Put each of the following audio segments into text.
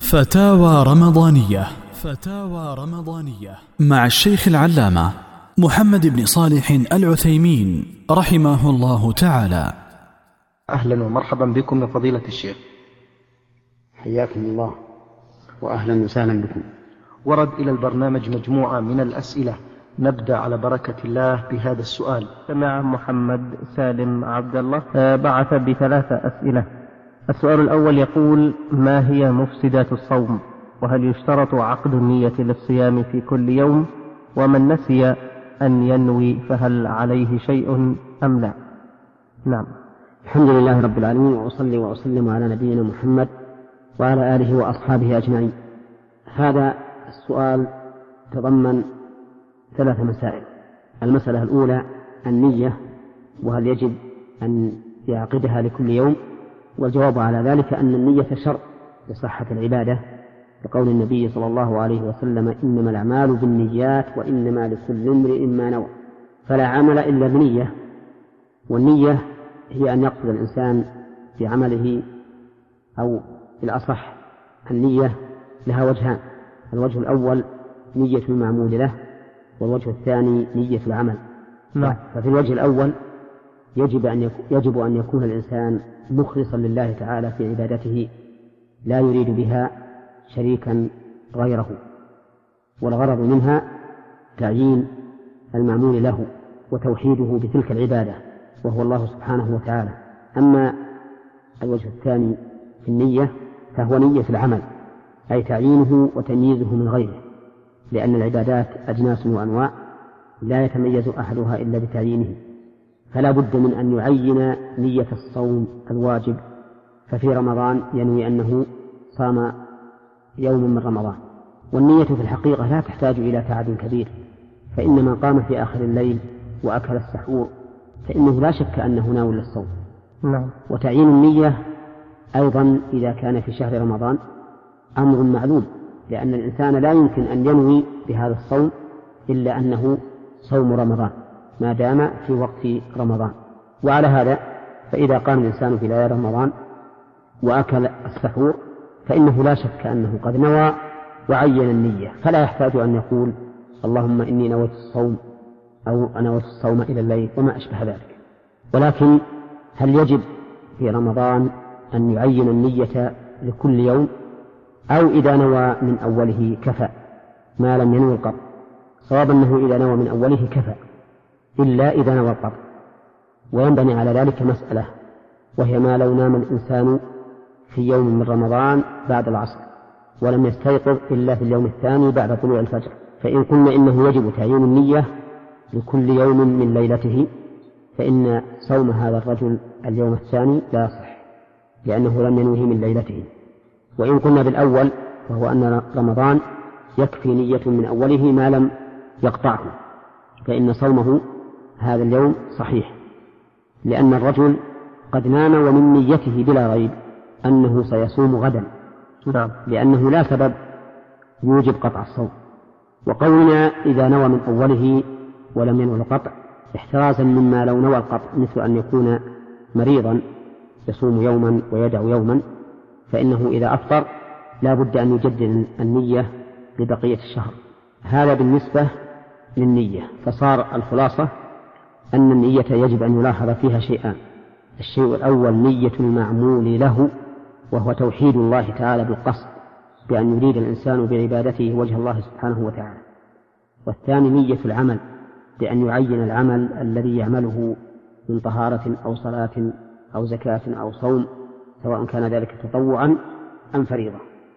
فتاوى رمضانية. فتاوى رمضانية مع الشيخ العلامة محمد بن صالح العثيمين رحمه الله تعالى. أهلا ومرحبا بكم يا فضيلة الشيخ. حياكم الله وأهلا وسهلا بكم. ورد إلى البرنامج مجموعة من الأسئلة، نبدأ على بركة الله بهذا السؤال. سمع محمد سالم عبد الله بعث ب3 أسئلة. السؤال الأول يقول: ما هي مفسدات الصوم؟ وهل يشترط عقد النية للصيام في كل يوم؟ ومن نسي أن ينوي فهل عليه شيء أم لا؟ نعم. الحمد لله رب العالمين، وأصلي وأسلم على نبينا محمد وعلى آله وأصحابه أجمعين. هذا السؤال تضمن 3 مسائل. المسألة الأولى النية، وهل يجب أن يعقدها لكل يوم؟ والجواب على ذلك أن النية شرط لصحة العبادة، لقول النبي صلى الله عليه وسلم: إنما الأعمال بالنيات وإنما لكل امرئ ما نوى. فلا عمل إلا بنية، والنية هي أن يقصد الإنسان في عمله، أو بالأصح النية لها وجهان: الوجه الأول نية المعمول له، والوجه الثاني نية العمل. ففي الوجه الأول يجب أن يكون الإنسان مخلصا لله تعالى في عبادته، لا يريد بها شريكا غيره، والغرض منها تعيين المعمول له وتوحيده بتلك العبادة وهو الله سبحانه وتعالى. أما الوجه الثاني في النية فهو نية العمل، أي تعيينه وتمييزه من غيره، لأن العبادات أجناس وأنواع لا يتميز أحدها إلا بتعيينه، فلا بد من أن يعين نية الصوم الواجب. ففي رمضان ينوي أنه صام يوم من رمضان، والنية في الحقيقة لا تحتاج إلى تعب كبير، فإن من قام في آخر الليل وأكل السحور فإنه لا شك أنه ناوي للصوم. وتعيين النية أيضا إذا كان في شهر رمضان أمر معلوم، لأن الإنسان لا يمكن أن ينوي بهذا الصوم إلا أنه صوم رمضان ما دام في وقت رمضان. وعلى هذا فإذا قام الإنسان في ليالي رمضان وأكل السحور فإنه لا شك أنه قد نوى وعين النية، فلا يحتاج أن يقول: اللهم إني نويت الصوم، أو نويت الصوم إلى الليل وما أشبه ذلك. ولكن هل يجب في رمضان أن يعين النية لكل يوم، أو إذا نوى من أوله كفى ما لم ينوي القطع؟ صواب أنه إذا نوى من أوله كفى، إلا إذا نوى القطع. وينبني على ذلك مسألة، وهي ما لو نام الإنسان في يوم من رمضان بعد العصر ولم يستيقظ إلا في اليوم الثاني بعد طلوع الفجر، فإن قلنا إنه يجب تعيين النية لكل يوم من ليلته، فإن صوم هذا الرجل اليوم الثاني لا يصح، لأنه لم ينوه من ليلته. وإن قلنا بالأول وهو أن رمضان يكفي نية من أوله ما لم يقطعه، فإن صومه هذا اليوم صحيح، لأن الرجل قد نام ومن نيته بلا ريب أنه سيصوم غدا، لأنه لا سبب يوجب قطع الصوم. وقولنا إذا نوى من أوله ولم ينوي القطع احترازا مما لو نوى القطع، مثل أن يكون مريضا يصوم يوما ويدع يوما، فإنه إذا أفطر لا بد أن يجدد النية لبقية الشهر. هذا بالنسبة للنية. فصار الخلاصة أن النية يجب أن يلاحظ فيها شيئان: الشيء الأول نية المعمول له، وهو توحيد الله تعالى بالقصد، بأن يريد الإنسان بعبادته وجه الله سبحانه وتعالى. والثاني نية العمل، بأن يعين العمل الذي يعمله من طهارة أو صلاة أو زكاة أو صوم، سواء كان ذلك تطوعا أم فريضة.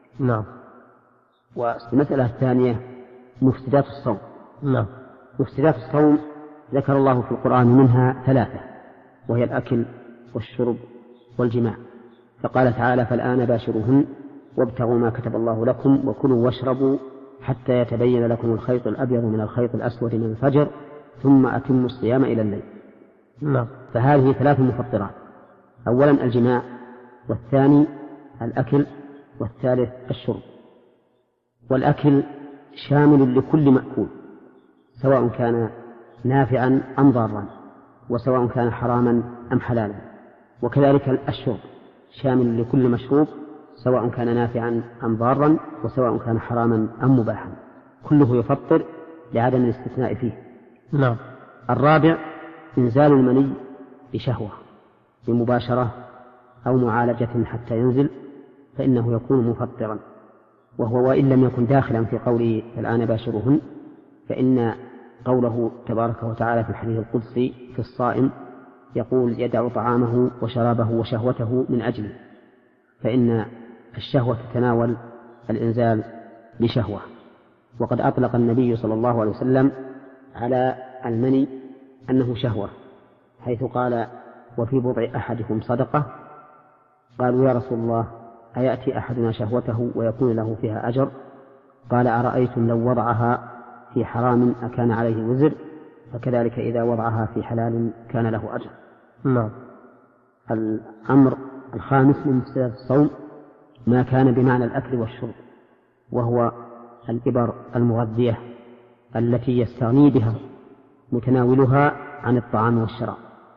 والمسألة الثانية مفسدات الصوم. مفسدات الصوم ذكر الله في القرآن منها 3، وهي الأكل والشرب والجماع، فقال تعالى: فالآن باشروهن وابتغوا ما كتب الله لكم وكلوا واشربوا حتى يتبين لكم الخيط الأبيض من الخيط الأسود من الفجر ثم أتموا الصيام إلى الليل. فهذه 3 مفطرات: أولا الجماع، والثاني الأكل، والثالث الشرب. والأكل شامل لكل مأكول، سواء كان نافعا أم ضارا، وسواء كان حراما أم حلالا. وكذلك الشرب شامل لكل مشروب، سواء كان نافعا أم ضارا، وسواء كان حراما أم مباحا، كله يفطر لعدم الاستثناء فيه. نعم. الرابع إنزال المني بشهوة بمباشرة أو معالجة حتى ينزل، فإنه يكون مفطرا، وهو وإن لم يكن داخلا في قوله الآن باشرهن، فإن قوله تبارك وتعالى في الحديث القدسي في الصائم يقول يدع طعامه وشرابه وشهوته من أجله، فإن الشهوة تتناول الإنزال بشهوة. وقد أطلق النبي صلى الله عليه وسلم على المني أنه شهوة، حيث قال وفي بضع أحدكم صدقة. قالوا يا رسول الله أيأتي أحدنا شهوته ويكون له فيها أجر؟ قال أرأيتم لو وضعها في حرام أكان عليه وزر؟ فكذلك إذا وضعها في حلال كان له أجر. نعم. الأمر الخامس من مفسدات الصوم ما كان بمعنى الأكل والشرب، وهو الإبر المغذية التي يستغني بها متناولها عن الطعام والشراب،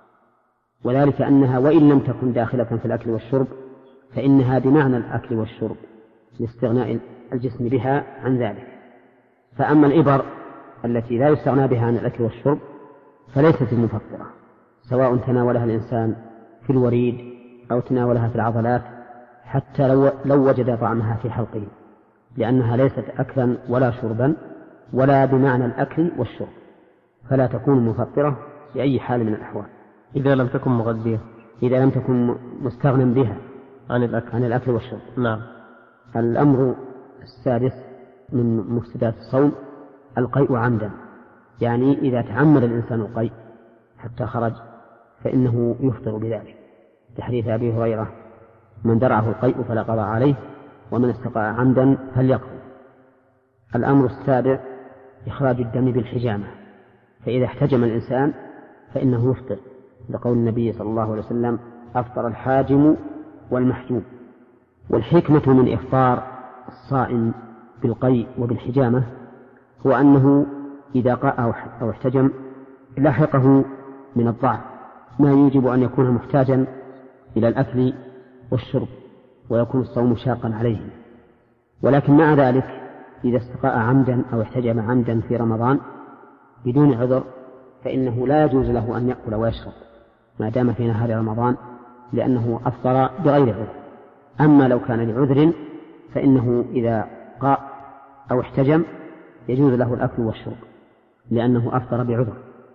وذلك أنها وإن لم تكن داخلة في الأكل والشرب فإنها بمعنى الأكل والشرب لاستغناء الجسم بها عن ذلك. فأما الإبر التي لا يستغنى بها عن الأكل والشرب فليست المفطرة، سواء تناولها الإنسان في الوريد أو تناولها في العضلات، حتى لو وجد طعمها في حلقه، لأنها ليست أكلا ولا شربا ولا بمعنى الأكل والشرب، فلا تكون مفطرة بأي حال من الأحوال إذا لم تكن مغذية، إذا لم تكن مستغنى بها عن الأكل والشرب. نعم. الأمر السادس من مفسدات الصوم القيء عمدا، يعني إذا تعمد الإنسان القيء حتى خرج فإنه يفطر بذلك، لحديث أبي هريرة من درعه القيء فلا قضاء عليه ومن استقاء عمدا فليقضي. الأمر السابع إخراج الدم بالحجامة، فإذا احتجم الإنسان فإنه يفطر، لقول النبي صلى الله عليه وسلم أفطر الحاجم والمحجوم. والحكمة من إفطار الصائم بالقيء وبالحجامة هو أنه إذا قاء أو احتجم لحقه من الضعف ما يوجب أن يكون محتاجا إلى الأكل والشرب ويكون الصوم شاقا عليه. ولكن مع ذلك إذا استقاء عمدا أو احتجم عمدا في رمضان بدون عذر فإنه لا يجوز له أن يأكل ويشرب ما دام في نهار رمضان، لأنه أفطر بغير عذر. أما لو كان لعذر فإنه إذا قاء أو احتجم يجوز له الأكل والشرب لأنه أفطر بعذر.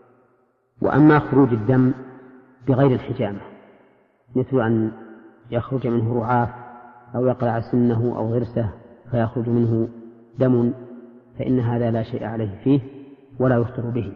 وأما خروج الدم بغير الحجامة مثل أن يخرج منه رعاف أو يقلع سنه أو غرسه فيخرج منه دم، فإن هذا لا شيء عليه فيه ولا يفطر به،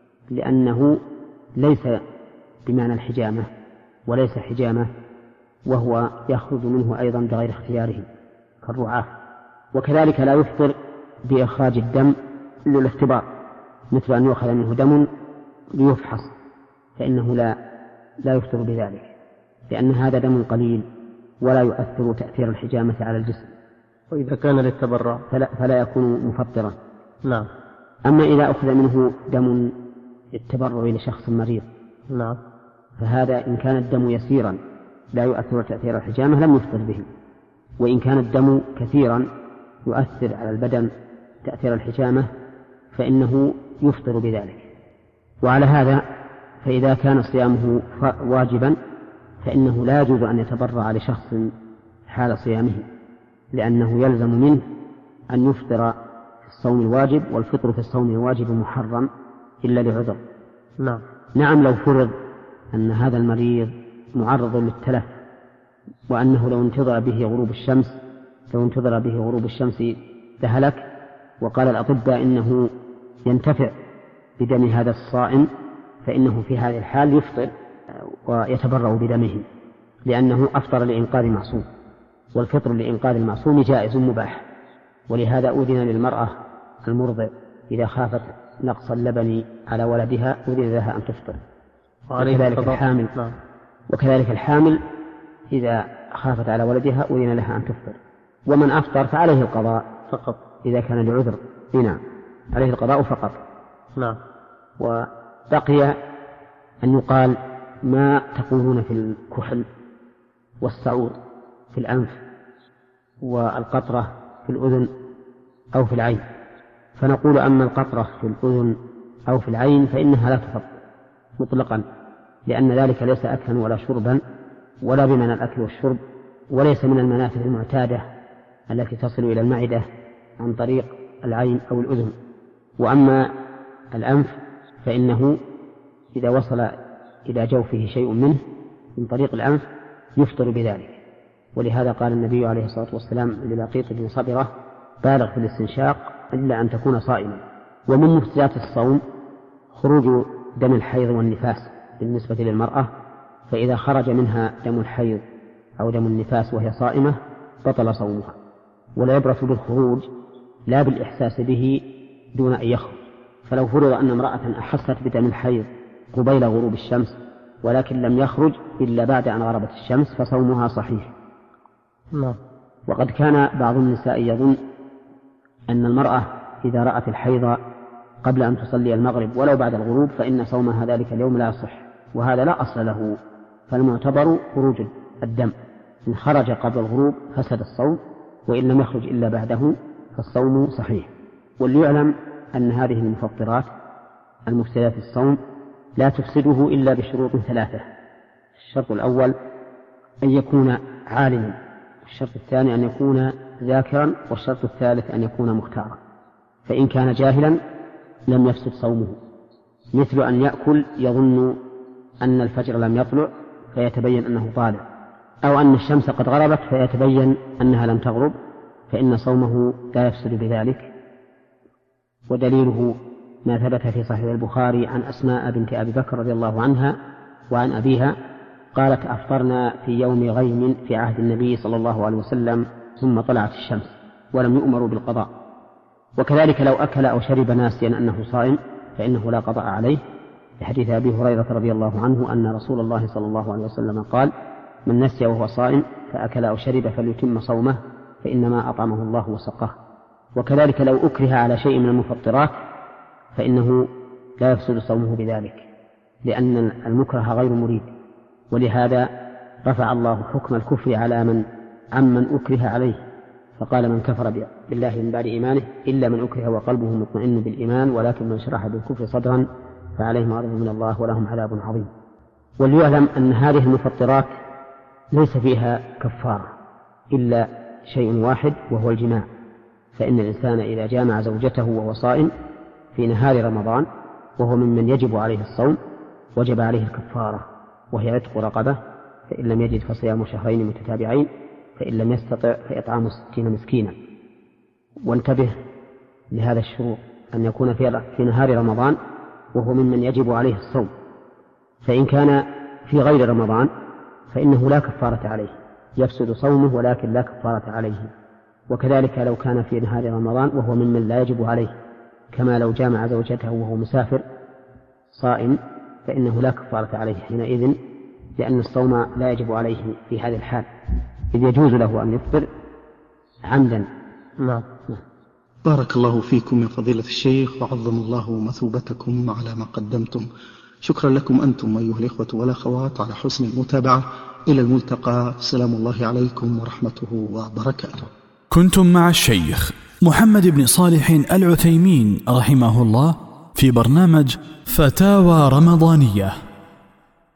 لأنه ليس بمعنى الحجامة وليس حجامة، وهو يخرج منه أيضا بغير اختياره كالرعاف. وكذلك لا يفطر بإخراج الدم للاختبار، مثل أن يؤخذ منه دم ليفحص، فإنه لا يفطر بذلك، لأن هذا دم قليل ولا يؤثر تأثير الحجامة على الجسم. وإذا كان للتبرع فلا يكون مفطرا. نعم. أما إذا أخذ منه دم للتبرع لشخص مريض نعم، فهذا إن كان الدم يسيرا لا يؤثر تأثير الحجامة لم يفطر به، وإن كان الدم كثيرا يؤثر على البدن تأثير الحجامة فإنه يفطر بذلك. وعلى هذا فإذا كان صيامه واجبا فإنه لا يجوز أن يتبرع لشخص حال صيامه، لأنه يلزم منه أن يفطر في الصوم الواجب، والفطر في الصوم الواجب محرم إلا لعذر. نعم لو فرض أن هذا المريض معرض للتلف، وأنه لو انتظر به غروب الشمس لهلك، وقال الأطباء إنه ينتفع بدم هذا الصائم، فإنه في هذه الحال يفطر ويتبرع بدمه، لأنه أفطر لإنقاذ معصوم، والفطر لإنقاذ المعصوم جائز مباح. ولهذا أذن للمرأة المرضع إذا خافت نقص اللبن على ولدها أذن لها أن تفطر، وكذلك الحامل إذا خافت على ولدها أذن لها أن تفطر. ومن أفطر فعليه القضاء فقط إذا كان لعذر، نعم عليه القضاء فقط. نعم. وبقي أن يقال ما تقولون في الكحل والسعور في الأنف، والقطرة في الأذن أو في العين. فنقول أما القطرة في الأذن أو في العين فإنها لا تفطر مطلقا، لأن ذلك ليس أكلا ولا شربا ولا بمعنى الأكل والشرب، وليس من المنافذ المعتادة التي تصل إلى المعدة عن طريق العين أو الأذن. وأما الأنف فإنه إذا وصل إلى جوفه شيء منه من طريق الأنف يفطر بذلك. ولهذا قال النبي عليه الصلاة والسلام للقيط بن صبرة: بالغ في الاستنشاق إلا أن تكون صائما. ومن مفسدات الصوم خروج دم الحيض والنفاس بالنسبة للمرأة، فإذا خرج منها دم الحيض أو دم النفاس وهي صائمة بطل صومها. ولا يبرأ بالخروج لا بالإحساس به دون أن يخرج، فلو فرض أن امرأة أحست بدم الحيض قبيل غروب الشمس ولكن لم يخرج إلا بعد أن غربت الشمس فصومها صحيح. وقد كان بعض النساء يظن أن المرأة إذا رأت الحيض قبل أن تصلي المغرب ولو بعد الغروب فإن صومها ذلك اليوم لا يصح، وهذا لا أصل له، فالمعتبر خروج الدم، إن خرج قبل الغروب فسد الصوم، وإن لم يخرج إلا بعده فالصوم صحيح. وليعلم أن هذه المفطرات المفسدات الصوم لا تفسده إلا بشروط 3. الشرط الأول أن يكون عالما، والشرط الثاني أن يكون ذاكرا، والشرط الثالث أن يكون مختارا. فإن كان جاهلا لم يفسد صومه، مثل أن يأكل يظن أن الفجر لم يطلع فيتبين أنه طالع، أو أن الشمس قد غربت فيتبين أنها لم تغرب، فإن صومه لا يفسد بذلك. ودليله ما ثبت في صحيح البخاري عن أسماء بنت أبي بكر رضي الله عنها وعن أبيها قالت: أفطرنا في يوم غيم في عهد النبي صلى الله عليه وسلم ثم طلعت الشمس ولم يؤمروا بالقضاء. وكذلك لو أكل أو شرب ناسيا أنه صائم فإنه لا قضاء عليه، لحديث أبي هريرة رضي الله عنه أن رسول الله صلى الله عليه وسلم قال: من نسي وهو صائم فأكل أو شرب فليتم صومه فإنما أطعمه الله وسقاه. وكذلك لو أكره على شيء من المفطرات فإنه لا يفسد صومه بذلك، لأن المكره غير مريد. ولهذا رفع الله حكم الكفر على عمن أكره عليه، فقال: من كفر بالله من بعد إيمانه إلا من أكره وقلبه مطمئن بالإيمان ولكن من شرح بالكفر صدرا فعليهم غضب من الله ولهم عذاب عظيم. وليعلم أن هذه المفطرات ليس فيها كفارة إلا شيء واحد وهو الجماع، فإن الإنسان إذا جامع زوجته وهو صائم في نهار رمضان وهو ممن يجب عليه الصوم وجب عليه الكفارة، وهي عتق رقبة، فإن لم يجد فصيام شهرين متتابعين، فإن لم يستطع فإطعام 60 مسكينا. وانتبه لهذا الشروط، أن يكون في نهار رمضان وهو ممن يجب عليه الصوم، فإن كان في غير رمضان فإنه لا كفارة عليه، يفسد صومه ولكن لا كفارة عليه. وكذلك لو كان في نهار رمضان وهو ممن لا يجب عليه، كما لو جامع زوجته وهو مسافر صائم فإنه لا كفارة عليه حينئذ، لأن الصوم لا يجب عليه في هذه الحال، إذ يجوز له أن يفطر عمدا. بارك الله فيكم يا فضيلة الشيخ، وعظم الله مثوبتكم على ما قدمتم. شكرا لكم أنتم أيها الإخوة والأخوات على حسن المتابعة. إلى الملتقى، سلام الله عليكم ورحمته وبركاته. كنتم مع الشيخ محمد بن صالح العثيمين رحمه الله في برنامج فتاوى رمضانية.